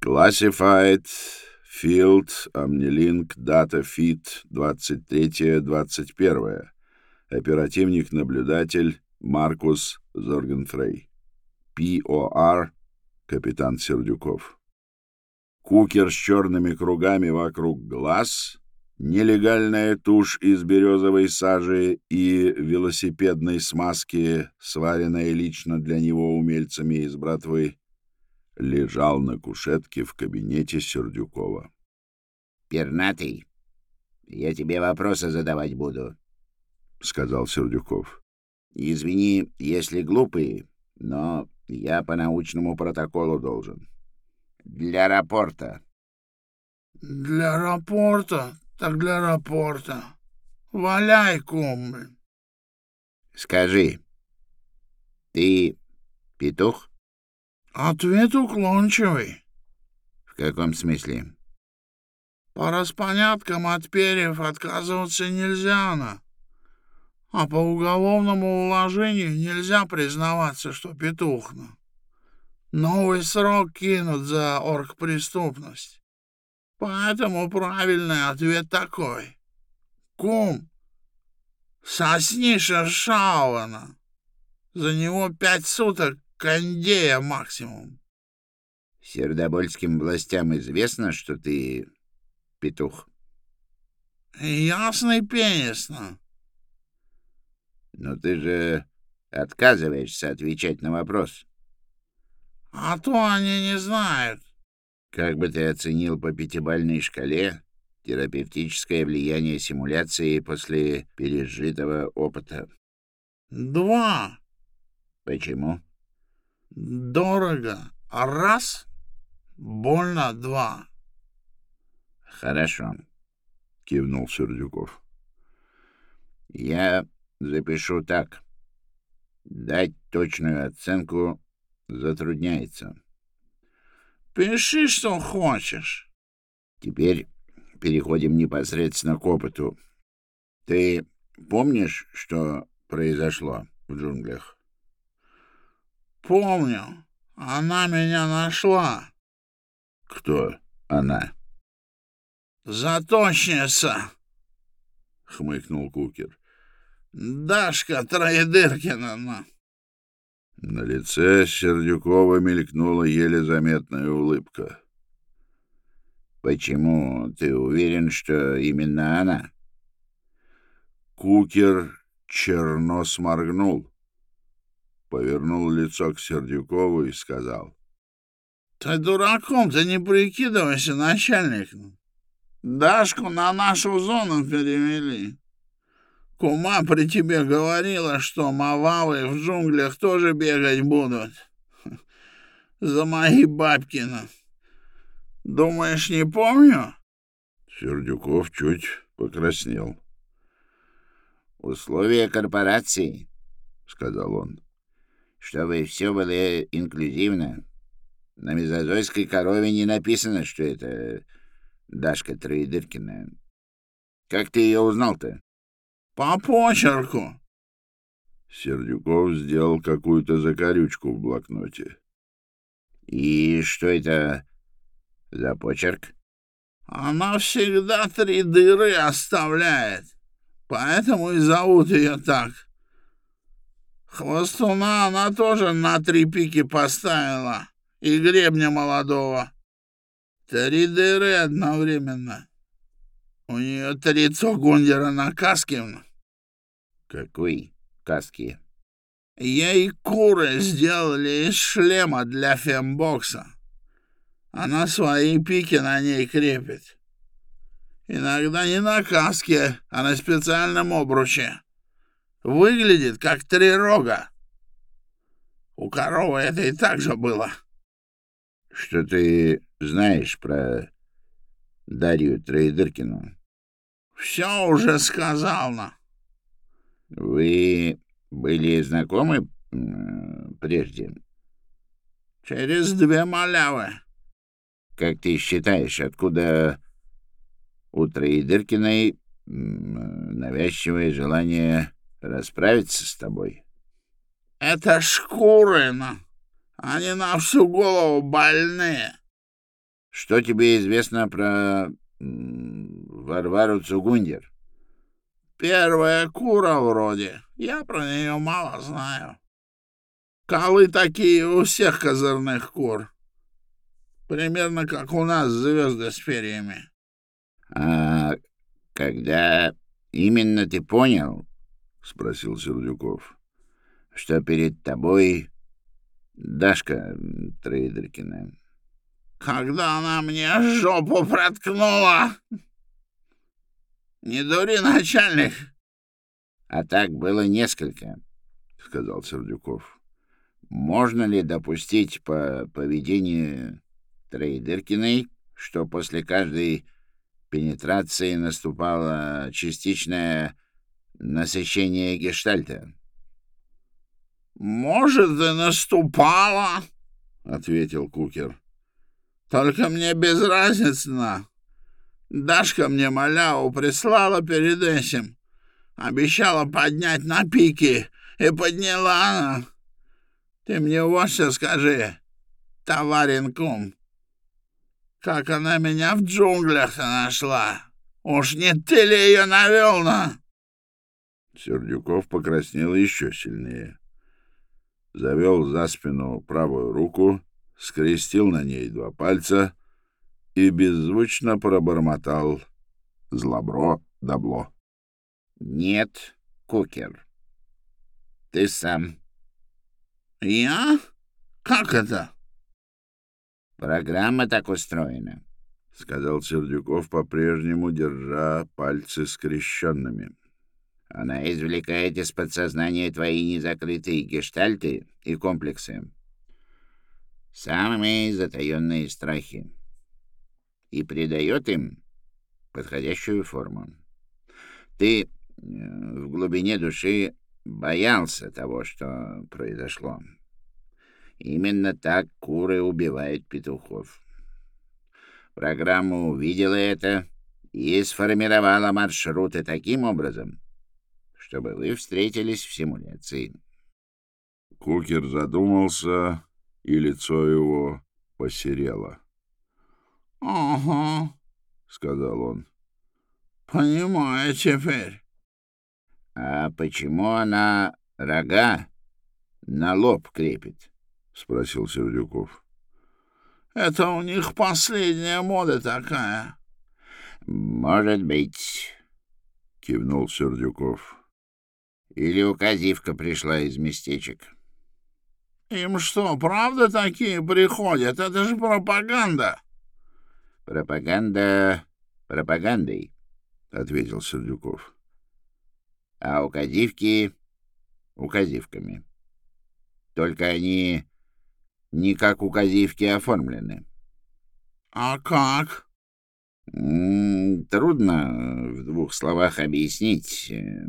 Classified, Field, Omnilink, Data Fit, 23-21. Оперативник-наблюдатель Маркус Зоргенфрей. ПОР, капитан Сердюков. Кукер с черными кругами вокруг глаз, нелегальная тушь из березовой сажи и велосипедной смазки, сваренная лично для него умельцами из братвы, лежал на кушетке в кабинете Сердюкова. «Пернатый, я тебе вопросы задавать буду», — сказал Сердюков. «Извини, если глупые, но я по научному протоколу должен. Для рапорта». «Для рапорта? Так для рапорта. Валяй, кум». «Скажи, ты петух?» «Ответ уклончивый». «В каком смысле?» «По распоняткам от перьев отказываться нельзя, а по уголовному уложению нельзя признаваться, что петух. Новый срок кинут за оргпреступность. Поэтому правильный ответ такой. Кум, сосни Шершауэна. За него 5 суток кондея максимум». «Сердобольским властям известно, что ты петух?» «Ясный пенисно». «Но ты же отказываешься отвечать на вопрос». «А то они не знают». «Как бы ты оценил по пятибалльной шкале терапевтическое влияние симуляции после пережитого опыта?» 2. «Почему?» «Дорого. 1. Больно. 2. «Хорошо», — кивнул Сердюков. «Я запишу так. Дать точную оценку затрудняется». «Пиши, что хочешь». «Теперь переходим непосредственно к опыту. Ты помнишь, что произошло в джунглях?» «Помню. Она меня нашла». «Кто она?» «Заточница», — хмыкнул Кукер. «Дашка Троедыркина». На лице Сердюкова мелькнула еле заметная улыбка. «Почему ты уверен, что именно она?» Кукер черно сморгнул, повернул лицо к Сердюкову и сказал: «Ты дураком-то не прикидывайся, начальник. Дашку на нашу зону перевели. Кума при тебе говорила, что мававы в джунглях тоже бегать будут. За мои бабкины. Думаешь, не помню?» Сердюков чуть покраснел. «Условия корпорации», — сказал он, — «чтобы все было инклюзивно. На мезозойской корове не написано, что это Дашка Троедыркина. Как ты ее узнал-то?» «По почерку». Сердюков сделал какую-то закорючку в блокноте. «И что это за почерк?» «Она всегда 3 дыры оставляет, поэтому и зовут ее так. Хвостуна она тоже на 3 пики поставила, и гребня молодого. 3 дыры одновременно. У нее 3 цогундера на каске». «Какой каски?» «Ей куры сделали из шлема для фембокса. Она свои пики на ней крепит. Иногда не на каске, а на специальном обруче. Выглядит, как 3 рога. У коровы это и так же было». «Что ты знаешь про Дарью Троедыркину?» «Все уже сказал. «Вы были знакомы прежде?» «Через 2 малявы». «Как ты считаешь, откуда у Троедыркиной навязчивое желание расправиться с тобой?» «Это шкуры, они на всю голову больные. Что тебе известно про Варвару Цугундер? Первая кура вроде. Я про нее мало знаю. Колы такие у всех козырных кур. Примерно как у нас звезды с перьями. А когда именно ты понял, — спросил Сердюков, — что перед тобой Дашка Трейдеркина? Когда она мне жопу проткнула. Не дури, начальник. А так было несколько, — сказал Сердюков. Можно ли допустить по поведению Трейдеркиной, что после каждой пенетрации наступало частичное насыщение гештальта? Может, и наступала, — ответил Кукер. Только мне без разницы. Дашка мне маляву прислала перед этим. Обещала поднять на пике, и подняла она. Ты мне вот что скажи, товарин кум. Как она меня в джунглях нашла? Уж не ты ли ее навел на? Сердюков покраснел еще сильнее. Завел за спину правую руку, скрестил на ней 2 пальца и беззвучно пробормотал «Злобро-добло». Нет, Кукер, ты сам. Я? Как это? Программа так устроена, — сказал Сердюков, по-прежнему держа пальцы скрещенными. Она извлекает из подсознания твои незакрытые гештальты и комплексы, самые затаенные страхи, и придает им подходящую форму. Ты в глубине души боялся того, что произошло. Именно так куры убивают петухов. Программа увидела это и сформировала маршруты таким образом, чтобы вы встретились в симуляции. Кукер задумался, и лицо его посерело. — Ага, — сказал он. — понимаю теперь. — А почему она рога на лоб крепит? — спросил Сердюков. — Это у них последняя мода такая. — Может быть, — кивнул Сердюков. — или указивка пришла из местечек. — Им что, правда такие приходят? Это же пропаганда. — Пропаганда пропагандой, — ответил Сердюков. — а указивки указивками. Только они не как указивки оформлены. — А как? Трудно в 2 словах объяснить.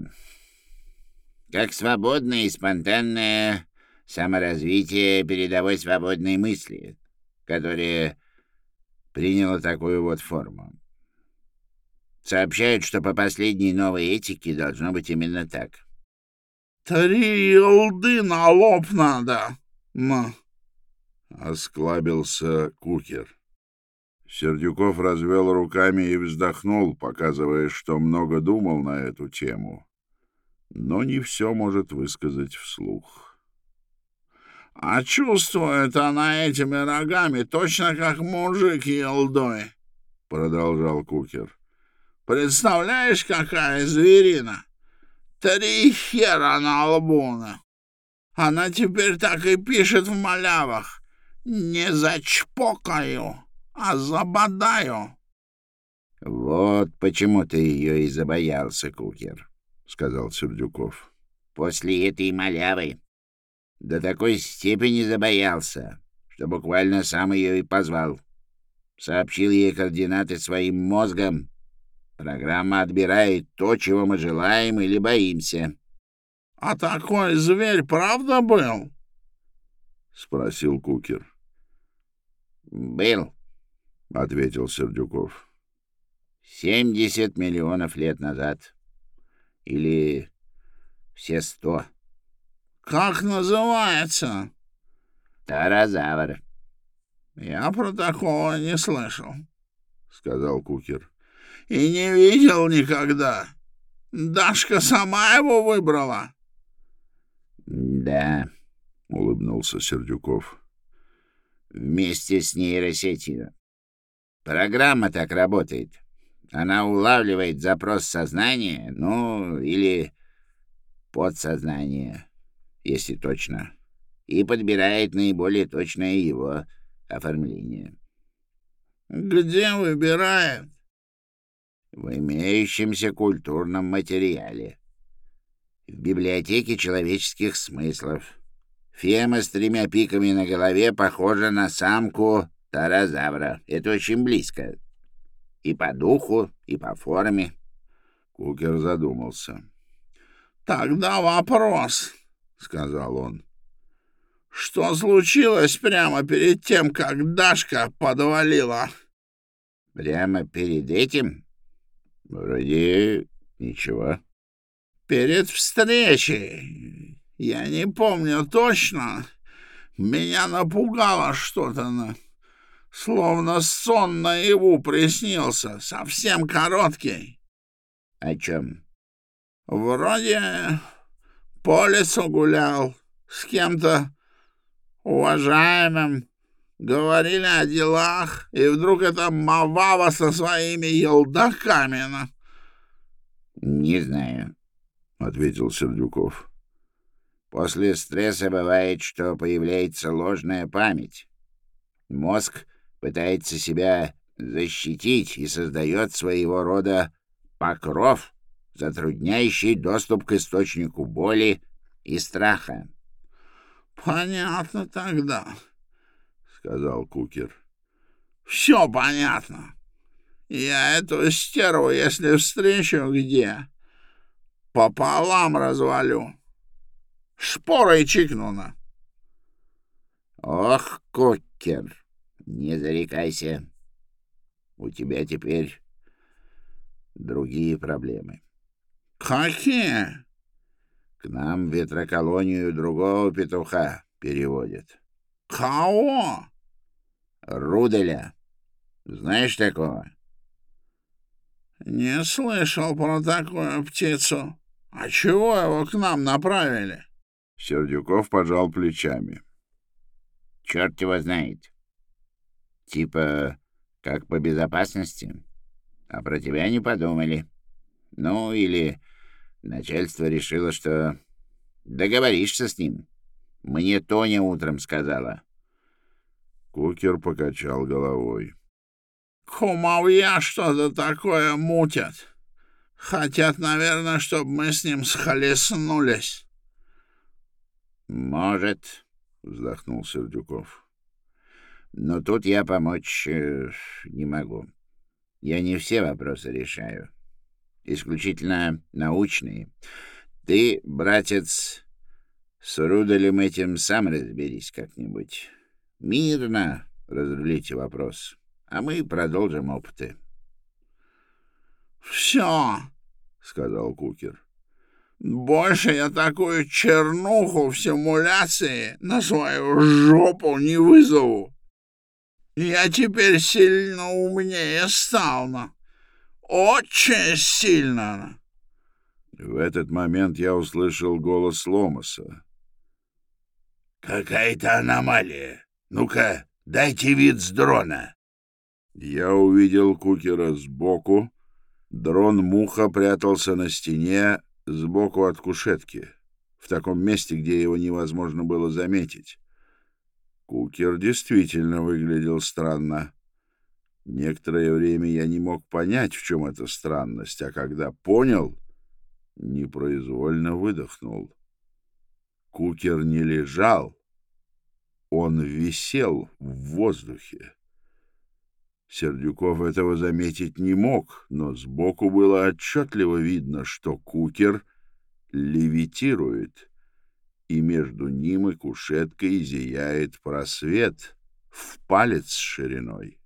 Как свободное и спонтанное саморазвитие передовой свободной мысли, которая приняла такую вот форму. Сообщают, что по последней новой этике должно быть именно так. 3 елды на лоб надо. — осклабился Кукер. Сердюков развел руками и вздохнул, показывая, что много думал на эту тему, но не все может высказать вслух. — А чувствует она этими рогами точно как мужик елдой, — продолжал Кукер. — Представляешь, какая зверина? 3 хера на лбу. Она теперь так и пишет в малявах. Не зачпокаю, а забодаю. — Вот почему ты ее и забоялся, Кукер, — сказал Сердюков. — после этой малявы до такой степени забоялся, что буквально сам ее и позвал. Сообщил ей координаты своим мозгом. Программа отбирает то, чего мы желаем или боимся. — А такой зверь правда был? — спросил Кукер. — Был, — ответил Сердюков. 70 миллионов лет назад. Или все 100. — Как называется? Тарозавр. Я про такого не слышал, — сказал Кукер. — И не видел никогда. Дашка сама его выбрала. — Да, — улыбнулся Сердюков. — вместе с нейросетью. Программа так работает. Она улавливает запрос сознания, ну, или подсознания, если точно, и подбирает наиболее точное его оформление. — Где выбирает? — В имеющемся культурном материале. В библиотеке человеческих смыслов. Фема с 3 пиками на голове похожа на самку таразавра. Это очень близко. И по духу, и по форме. Кукер задумался. — Тогда вопрос, — сказал он. — Что случилось прямо перед тем, как Дашка подвалила? — Прямо перед этим? Вроде ничего. — Перед встречей. Я не помню точно. Меня напугало что-то, словно сон наяву приснился, совсем короткий. — О чем? — Вроде по лесу гулял с кем-то уважаемым, говорили о делах, и вдруг эта Мавава со своими елдаками. — Не знаю, — ответил Сердюков. После стресса бывает, что появляется ложная память. Мозг пытается себя защитить и создает своего рода покров, затрудняющий доступ к источнику боли и страха. — Понятно тогда, — сказал Кукер. — Все понятно. Я эту стерву, если встречу где, пополам развалю. Шпорой чикнула. — Ох, Кукер, не зарекайся. У тебя теперь другие проблемы. — Какие? — К нам в ветроколонию другого петуха переводят. — Кого? — Руделя. Знаешь такого? — Не слышал про такую птицу. А чего его к нам направили? Сердюков пожал плечами. — Черт его знает. Типа, как по безопасности. А про тебя не подумали. Ну, или начальство решило, что договоришься с ним. Мне Тоня утром сказала. Кукер покачал головой. Кумовья что-то такое мутят. Хотят, наверное, чтобы мы с ним схлестнулись. — Может, — вздохнул Сердюков. — но тут я помочь не могу. Я не все вопросы решаю. Исключительно научные. Ты, братец, с Руделем этим сам разберись как-нибудь. Мирно разрулите вопрос, а мы продолжим опыты. — Все, — сказал Кукер. — Больше я такую чернуху в симуляции на свою жопу не вызову. Я теперь сильно умнее стал. Очень сильно. В этот момент я услышал голос Ломаса. — Какая-то аномалия. Ну-ка, дайте вид с дрона. Я увидел Кукера сбоку. Дрон-муха прятался на стене сбоку от кушетки, в таком месте, где его невозможно было заметить. Кукер действительно выглядел странно. Некоторое время я не мог понять, в чем эта странность, а когда понял, непроизвольно выдохнул. Кукер не лежал, он висел в воздухе. Сердюков этого заметить не мог, но сбоку было отчетливо видно, что Кукер левитирует, и между ним и кушеткой зияет просвет в палец шириной.